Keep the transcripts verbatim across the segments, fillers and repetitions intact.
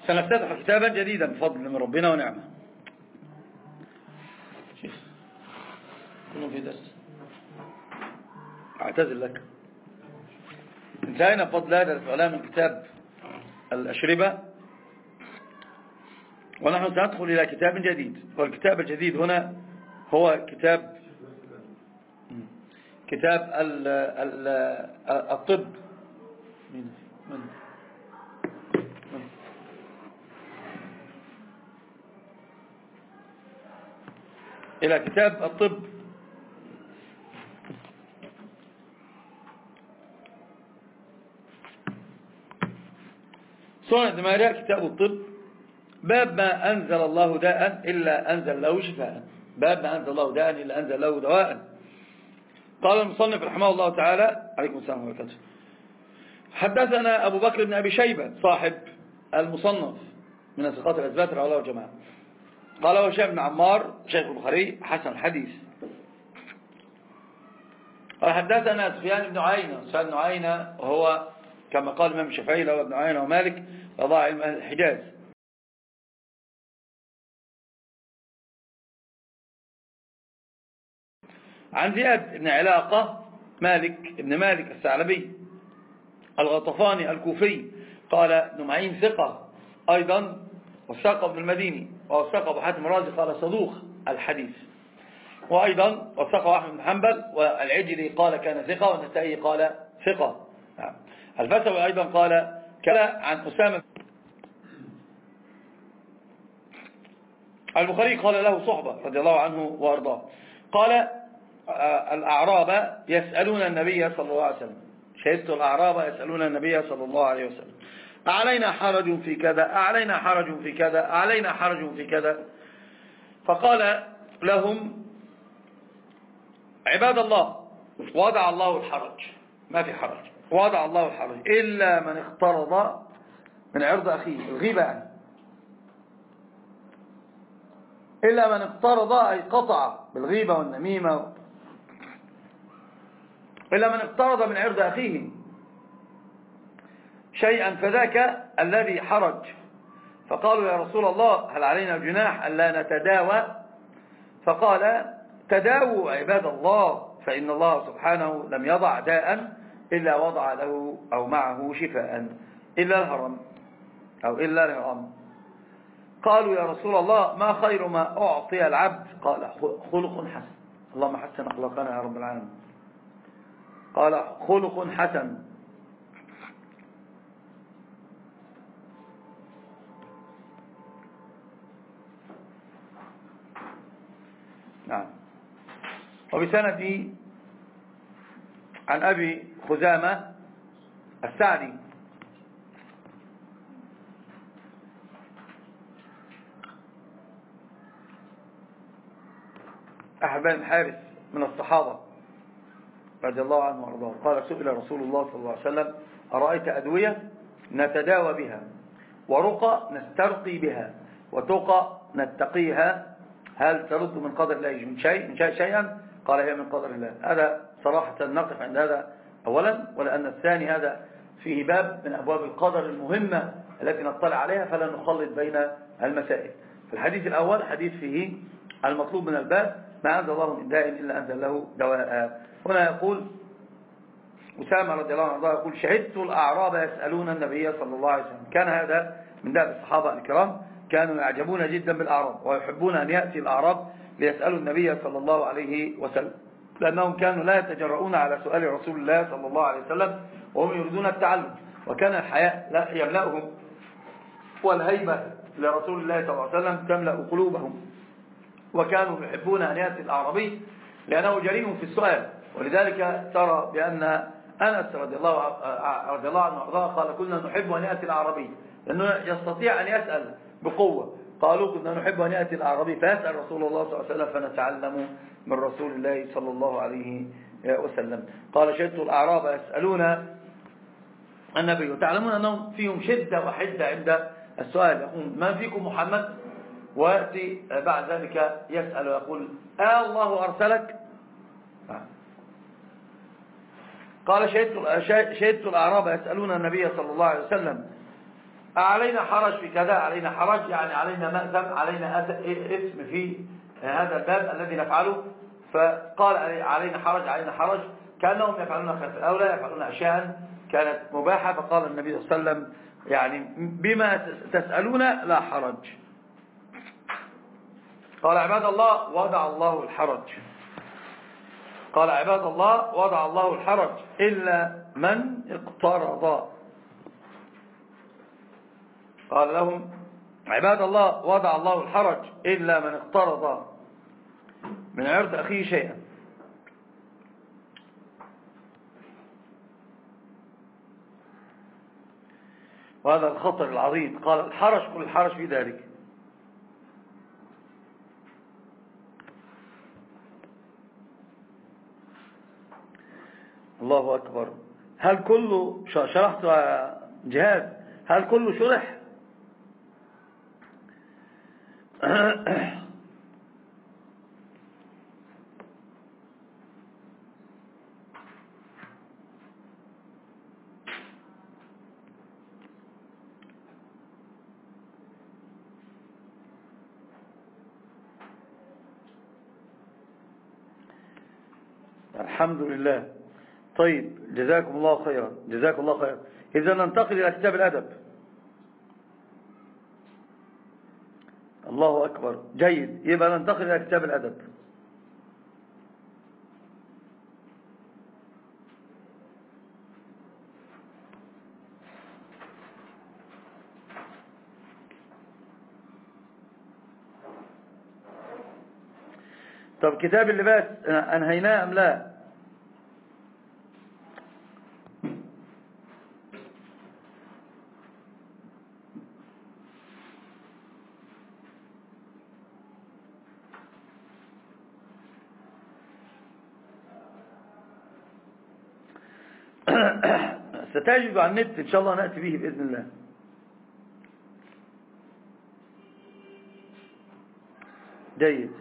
سنفتتح كتابا جديدا بفضل من ربنا ونعمه. شيخ كلهم في درس، اعتذر لك. انتهينا بفضل هذا الإعلام من كتاب الأشربة، ونحن سندخل إلى كتاب جديد. والكتاب الجديد هنا هو كتاب كتاب ال ال الطب. من من من إلى كتاب الطب. سنن ابن ماجه كتاب الطب، باب ما أنزل الله داء إلا أنزل له شفاء. باب ما أنزل الله داء إلا أنزل له دواء. قال المصنف رحمه الله تعالى عليكم السلام ورحمة الله، حدثنا أبو بكر بن أبي شيبة صاحب المصنف من الثقات الأثبات رحمه الله جماعة. قال هشام بن عمار شيخ البخاري حسن الحديث. قال حدثنا سفيان بن عيينة. سفيان بن عيينة وهو كما قال الإمام الشافعي له ابن عيينة ومالك رضاع علم أهل الحجاز. عن زياد بن علاقة مالك ابن مالك الثعلبي الغطفاني الكوفي. قال ابن معين ثقة أيضا، وثقه ابن المديني، وثقه أبو حاتم الرازي قال صدوق الحديث، وأيضا وثقه أحمد بن حنبل، والعجلي قال كان ثقة، والنسائي قال ثقة. الفسوي أيضا قال كلا. عن أسامة البخاري قال له صحبة رضي الله عنه وأرضاه، قال الأعراب يسألون النبي صلى الله عليه وسلم، شهدت الأعراب يسألون النبي صلى الله عليه وسلم أعلينا حرج في كذا، أعلينا حرج في كذا، أعلينا حرج في كذا. فقال لهم عباد الله وضع الله الحرج، ما في حرج، وضع الله الحرج إلا من اقترض من عرض أخيه، الغيبة يعني، إلا من اقترض أي قطع بالغيبة والنميمة، إلا من اقترض من عرض أخيه شيئا فذاك الذي حرج. فقالوا يا رسول الله هل علينا جناح ألا نتداوى؟ فقال تداووا عباد الله، فإن الله سبحانه لم يضع داء إلا وضع له أو معه شفاء إلا الهرم أو إلا الهرم. قالوا يا رسول الله ما خير ما أعطي العبد؟ قال خلق حسن. اللهم حسن أخلاقنا يا رب العالمين. قال خلق حسن. نعم. وبسنده عن أبي خزامة السعدي أحد بن الحارث من الصحابة رضي الله عنه وارضاه قال سئل رسول الله صلى الله عليه وسلم أرأيت أدوية نتداوى بها، ورقى نسترقي بها، وتقى نتقيها، هل ترد من قدر الله من شيء من شيء شيئا؟ قال هي من قدر الله. هذا صراحة نقف عند هذا أولا، ولأن الثاني هذا فيه باب من أبواب القدر المهمة التي نطلع عليها فلا نخلط بين المسائل. في الحديث الأول حديث فيه المطلوب من الباب ما أنزل الله من داء إلا أنزل له دواء. هنا يقول أسامة رضي الله عنه يقول شهدت الأعراب يسألون النبي صلى الله عليه وسلم. كان هذا من داب الصحابة الكرام، كانوا يعجبون جدا بالأعراب ويحبون أن يأتي الأعراب ليسألوا النبي صلى الله عليه وسلم، لأنهم كانوا لا يتجرؤون على سؤال رسول الله صلى الله عليه وسلم وهم يريدون التعلم، وكان الحياء لا يملأهم والهيبة لرسول الله صلى الله عليه وسلم تملأ قلوبهم، وكانوا يحبون أن يأتي الأعرابي لأنه جريء في السؤال. ولذلك ترى بأن أنس رضي الله رضي الله عنه وارضاه قال كنا نحب أن يأتي الأعرابي لأنه يستطيع أن يسأل بقوة. قالوا كنا نحب أن يأتي الأعرابي فيسأل رسول الله صلى الله عليه وسلم فنتعلم من رسول الله صلى الله عليه وسلم. قال شهدت الأعراب يسألون النبي، وتعلمون أنهم فيهم شدة وحدة عند السؤال. يقول من فيكم محمد؟ ويأتي بعد ذلك يسأل ويقول آه الله أرسلك؟ قال شهدت, شهدت الأعراب يسألون النبي صلى الله عليه وسلم علينا حرج في كذا، علينا حرج يعني علينا مأثم، علينا اسم في هذا الباب الذي نفعله. فقال علينا حرج علينا حرج كأنهم يفعلون خلاف الأولى، يفعلون أشياء كانت مباحة. فقال النبي صلى الله عليه وسلم يعني بما تسألون لا حرج. قال عباد الله وضع الله الحرج، قال عباد الله وضع الله الحرج إلا من اقترض. قال لهم عباد الله وضع الله الحرج إلا من اقترض من عرض أخيه شيئا. وهذا الخطر العظيم. قال الحرج كل الحرج في ذلك. الله أكبر. هل كله شرحت جهاد؟ هل كله شرح؟ الحمد لله. طيب جزاكم الله خيرا، جزاكم الله خيرا. إذا ننتقل إلى كتاب الأدب. الله أكبر، جيد. يبقى ننتقل إلى كتاب الأدب. طب كتاب اللباس أنهيناه أم لا؟ ستجد على النت إن شاء الله، نأتي به بإذن الله. جيد.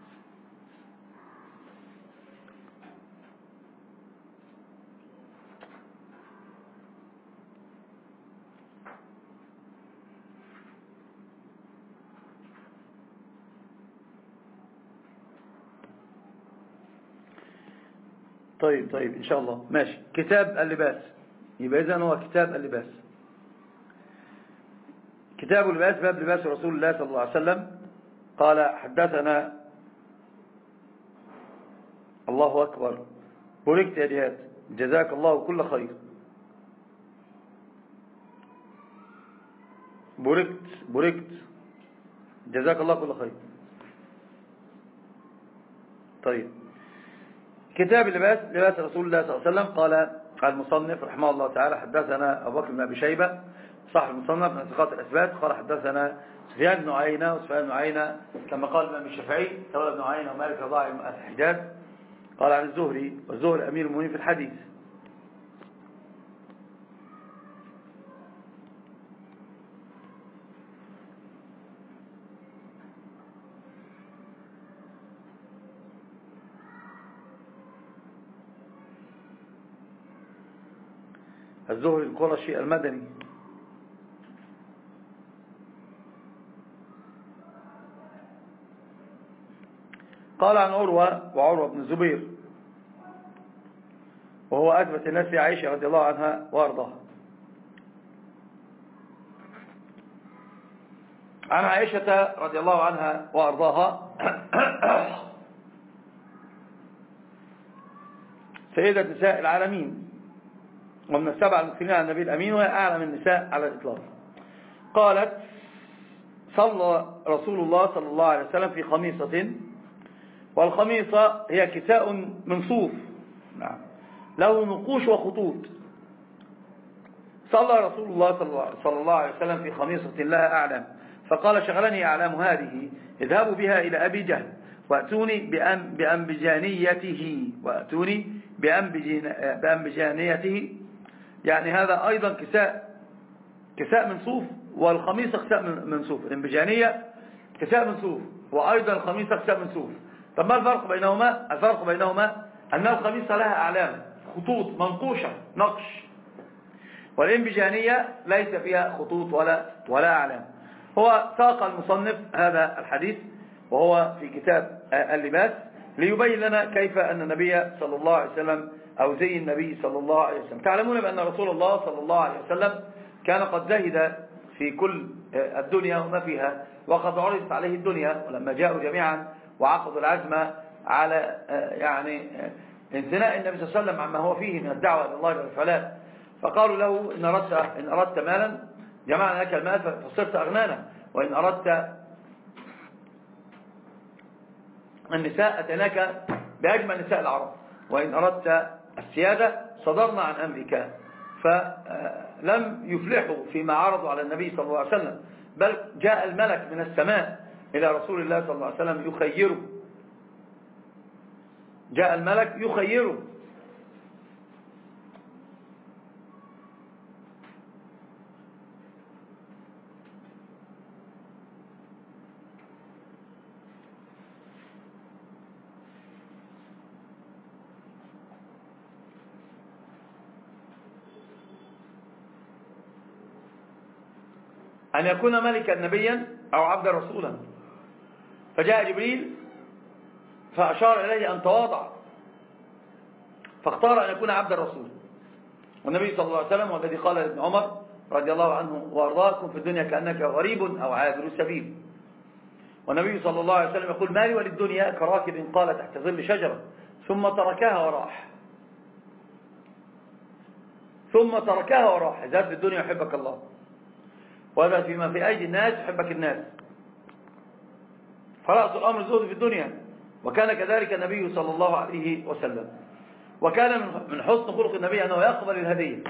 طيب طيب إن شاء الله ماشي. كتاب اللباس، يبقى إذن هو كتاب اللباس. كتاب اللباس باب لباس رسول الله صلى الله عليه وسلم. قال حدثنا الله أكبر. بوركت يا جهاد، جزاك الله كل خير. بوركت بوركت جزاك الله كل خير. طيب كتاب اللباس لباس رسول الله صلى الله عليه وسلم. قال المصنف رحمه الله تعالى حدثنا أبو بكر بن أبي شيبة صاحب المصنف من ثقات الأثبات. قال حدثنا سفيان بن عيينة، وسفيان بن عيينة كما قال الإمام الشافعي تولى بن عيينة ومالك رضاعي من الحجاز. قال عن الزهري، والزهري أمير المؤمنين في الحديث. الزهري القرشي المدني. قال عن عروة، وعروة بن الزبير وهو أثبت الناس في عائشة رضي الله عنها وارضاها. عن عائشة رضي الله عنها وارضاها سيدة نساء العالمين ومن السبع المكثرين على النبي الأمين، وهي أعلم النساء على الإطلاق. قالت صلى رسول الله صلى الله عليه وسلم في خميصة، والخميصة هي كساء من صوف نعم له نقوش وخطوط. صلى رسول الله صلى الله عليه وسلم في خميصة لها أعلام، فقال شغلني أعلام هذه، اذهبوا بها إلى أبي جهل وأتوني بأنبجانيته، وأتوني بأنبجانيته. يعني هذا أيضا كساء كساء من صوف، والخميصة كساء من صوف. الانبجانية كساء من صوف، وأيضا الخميصة كساء من صوف. طب ما الفرق بينهما؟ الفرق بينهما أن الخميصة لها أعلام، خطوط منقوشة، نقش، والإنبجانية ليس فيها خطوط ولا ولا أعلام. هو ساق المصنف هذا الحديث وهو في كتاب اللباس ليبين لنا كيف أن النبي صلى الله عليه وسلم أو زي النبي صلى الله عليه وسلم. تعلمون بأن رسول الله صلى الله عليه وسلم كان قد زهد في كل الدنيا وما فيها، وقد عرضت عليه الدنيا، ولما جاءوا جميعا وعقدوا العزم على يعني انثناء النبي صلى الله عليه وسلم عما هو فيه من الدعوة إلى الله والفلاح، فقالوا له إن أردت, إن أردت مالا جمعنا لك المال فصرت أغنانا، وإن أردت النساء أتناك بأجمل نساء العرب، وإن أردت السيادة صدرنا عن أمرك. فلم يفلحوا فيما عرضوا على النبي صلى الله عليه وسلم، بل جاء الملك من السماء إلى رسول الله صلى الله عليه وسلم يخيره، جاء الملك يخيره أن يكون ملكا نبيا أو عبدا رسولا. فجاء جبريل فأشار إليه أن تواضع، فاختار أن يكون عبدا رسولا. والنبي صلى الله عليه وسلم والذي قال لابن عمر رضي الله عنه وأرضاه: كن في الدنيا كأنك غريب أو عابر السبيل. والنبي صلى الله عليه وسلم يقول: مالي وللدنيا كراكب قال تحت ظل شجرة ثم تركها وراح، ثم تركها وراح. زاد في الدنيا يحبك الله، وهذا فيما في أيدي الناس يحبك الناس. فرأس الأمر الزهد في الدنيا، وكان كذلك النبي صلى الله عليه وسلم. وكان من حسن خلق النبي أنه يقبل الهدية.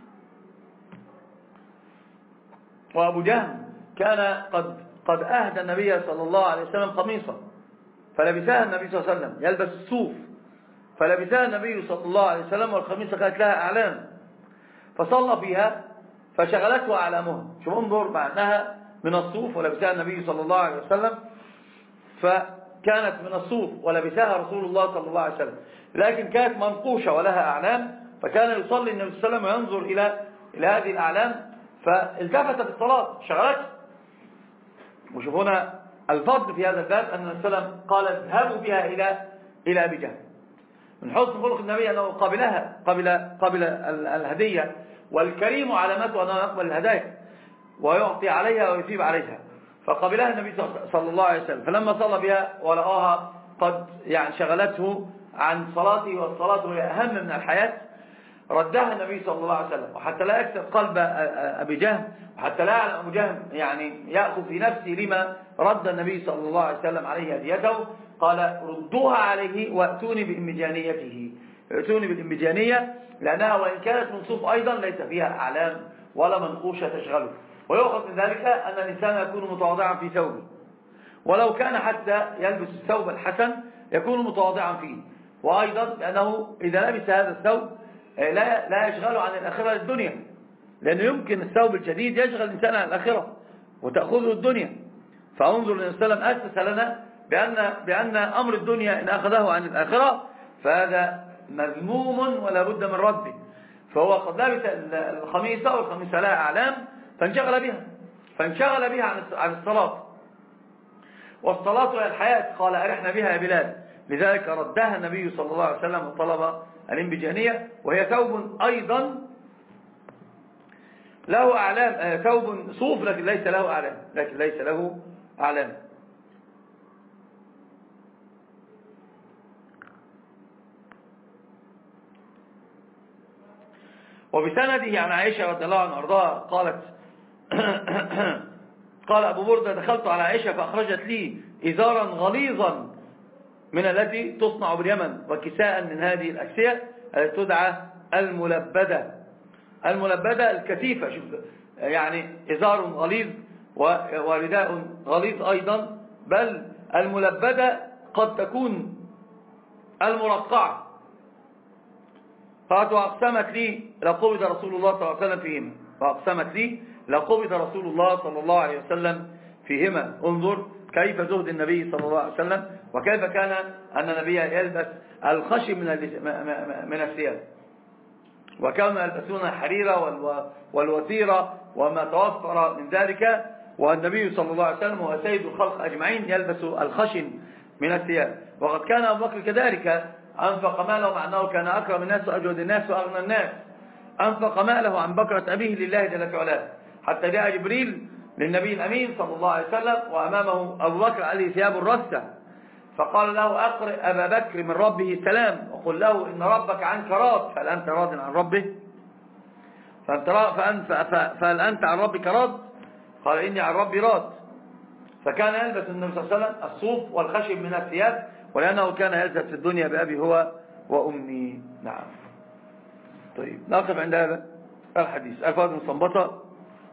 وأبو جهم كان قد قد أهدى النبي صلى الله عليه وسلم قميصا فلبسها النبي صلى الله عليه وسلم، يلبس الصوف، فلبسها النبي صلى الله عليه وسلم، والقميصة كانت لها أعلام، فصلى فيها فشغلته أعلامها. شوف انظر، مع أنها من الصوف ولبسها النبي صلى الله عليه وسلم، فكانت من الصوف ولبسها رسول الله صلى الله عليه وسلم، لكن كانت منقوشة ولها أعلام، فكان يصلي النبي صلى الله عليه وسلم وينظر إلى إلى هذه الأعلام، فالتفت في الصلاة شغلته. وشوف هنا الفضل في هذا الباب أن النبي صلى الله عليه وسلم قال: اذهبوا بها إلى إلى أبي جهل. من حسن خلق النبي أنه قبلها قبل قبل الهدية، والكريم علامته أنه يقبل الهدايا ويعطي عليها ويثيب عليها، فقبلها النبي صلى الله عليه وسلم. فلما صلى بها ولقاها قد يعني شغلته عن صلاته، والصلاة هي أهم من الحياة، ردها النبي صلى الله عليه وسلم. وحتى لا يكسب قلب أبي جهم، وحتى لا يعلم أبو جهم يعني يأخذ في نفسه لما رد النبي صلى الله عليه وسلم عليه هديته، قال: ردوها عليه وأتوني بإنبجانيته، ائتوني بالإنبجانية، لأنها وإن كانت من صوف أيضا ليس فيها أعلام ولا منقوشة تشغله. ويؤخذ من ذلك أن الإنسان يكون متواضعا في ثوبه، ولو كان حتى يلبس الثوب الحسن يكون متواضعا فيه. وأيضا لأنه إذا لبس هذا الثوب لا لا يشغله عن الآخرة للدنيا، لأنه يمكن الثوب الجديد يشغل الإنسان عن الآخرة وتأخذه الدنيا. فأنظر النبي صلى الله عليه وسلم أسس لنا بأن, بأن أمر الدنيا إن أخذه عن الآخرة فهذا مذموم ولا بد من رده. فهو قد لبس الخميصة، والخميصة لها أعلام، فانشغل بها فانشغل بها عن الصلاة، والصلاة هي الحياة. قال: أرحنا بها يا بلال. لذلك ردها النبي صلى الله عليه وسلم وطلب الانبجانية، وهي ثوب أيضا له أعلام، ثوب صوف لكن ليس له أعلام لكن ليس له أعلام. وبسنده عن عائشة رضي الله عنها وارضاها قالت: قال أبو بردة: دخلت على عائشة فأخرجت لي إزارا غليظا من التي تصنع باليمن، وكساء من هذه الأكسية التي تدعى الملبدة. الملبدة الكثيفة، شوف يعني إزار غليظ ورداء غليظ أيضا، بل الملبدة قد تكون المرقعة. قالت: وأقسمت لي لقبض رسول الله صلى الله عليه وسلم فيهما وأقسمت لي لقبض رسول الله صلى الله عليه وسلم فيهما. انظر كيف زهد النبي صلى الله عليه وسلم، وكيف كان أن النبي يلبس الخشم من من الثياب. وكانوا يلبسون الحريرة والوثيرة وما توفر من ذلك. والنبي صلى الله عليه وسلم هو سيد الخلق أجمعين يلبس الخشن من الثياب. وقد كان أبو بكر كذلك، أنفق ماله مع أنه كان أكرم الناس وأجود الناس وأغنى الناس، أنفق ماله عن بكرة أبيه لله جل وعلا، حتى جاء جبريل للنبي الأمين صلى الله عليه وسلم وأمامه أبو بكر عليه ثياب الرثة، فقال له أقرئ أبا بكر من ربه سلام وقل له إن ربك عنك راض، فهل أنت راض عن ربه؟ فهل أنت عن ربك راض؟ قال إني عن ربي راض. فكان يلبس النبي صلى الله عليه وسلم الصوف والخشب من الثياب، ولأنه كان يلبس في الدنيا بأبي هو وأمي. نعم. طيب نقف عند هذا الحديث. الفاظ مستنبطة.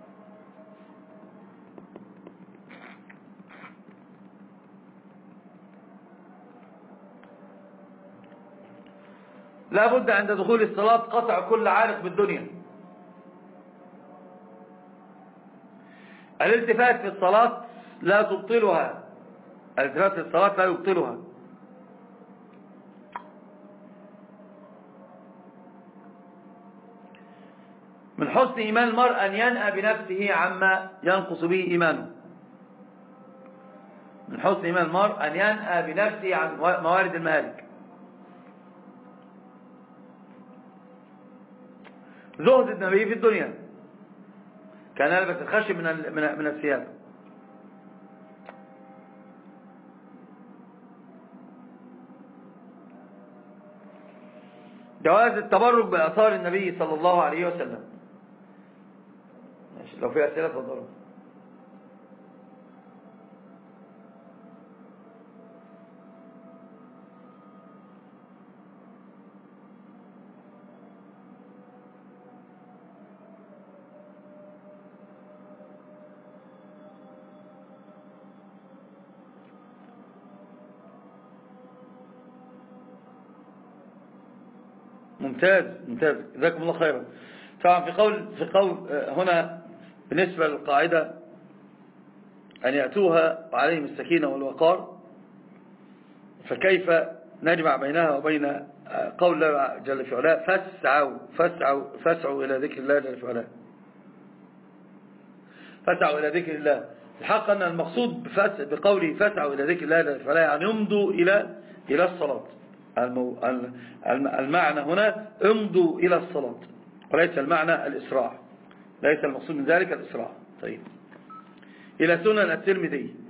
لا بد عند دخول الصلاة قطع كل عارق بالدنيا. الالتفات في الصلاة لا تبطلها، الالتفات في الصلاة لا يبطلها. من حسن إيمان المرء أن ينأى بنفسه عما ينقص به إيمانه. من حسن إيمان المرء أن ينأى بنفسه عن موارد المهالك. زهد النبي في الدنيا، كان يلبس الخشب من من الثياب. جواز التبرك بآثار النبي صلى الله عليه وسلم. لو في أسئلة تفضلوا. ممتاز ممتاز، جزاكم الله خيرا. طبعا في قول في قول هنا بالنسبة للقاعدة أن يأتوها وعليهم السكينة والوقار، فكيف نجمع بينها وبين قول الله جل في علاه فاسعوا فاسعوا فاسعوا إلى ذكر الله جل في علاه، فاسعوا إلى ذكر الله. الحق أن المقصود بقوله فاسعوا إلى ذكر الله جل في علاه يعني يمضوا إلى إلى الصلاة. المعنى هنا امضوا إلى الصلاة، وليس المعنى الإسراع، ليس المقصود من ذلك الإسراع. طيب إلى سنن الترمذي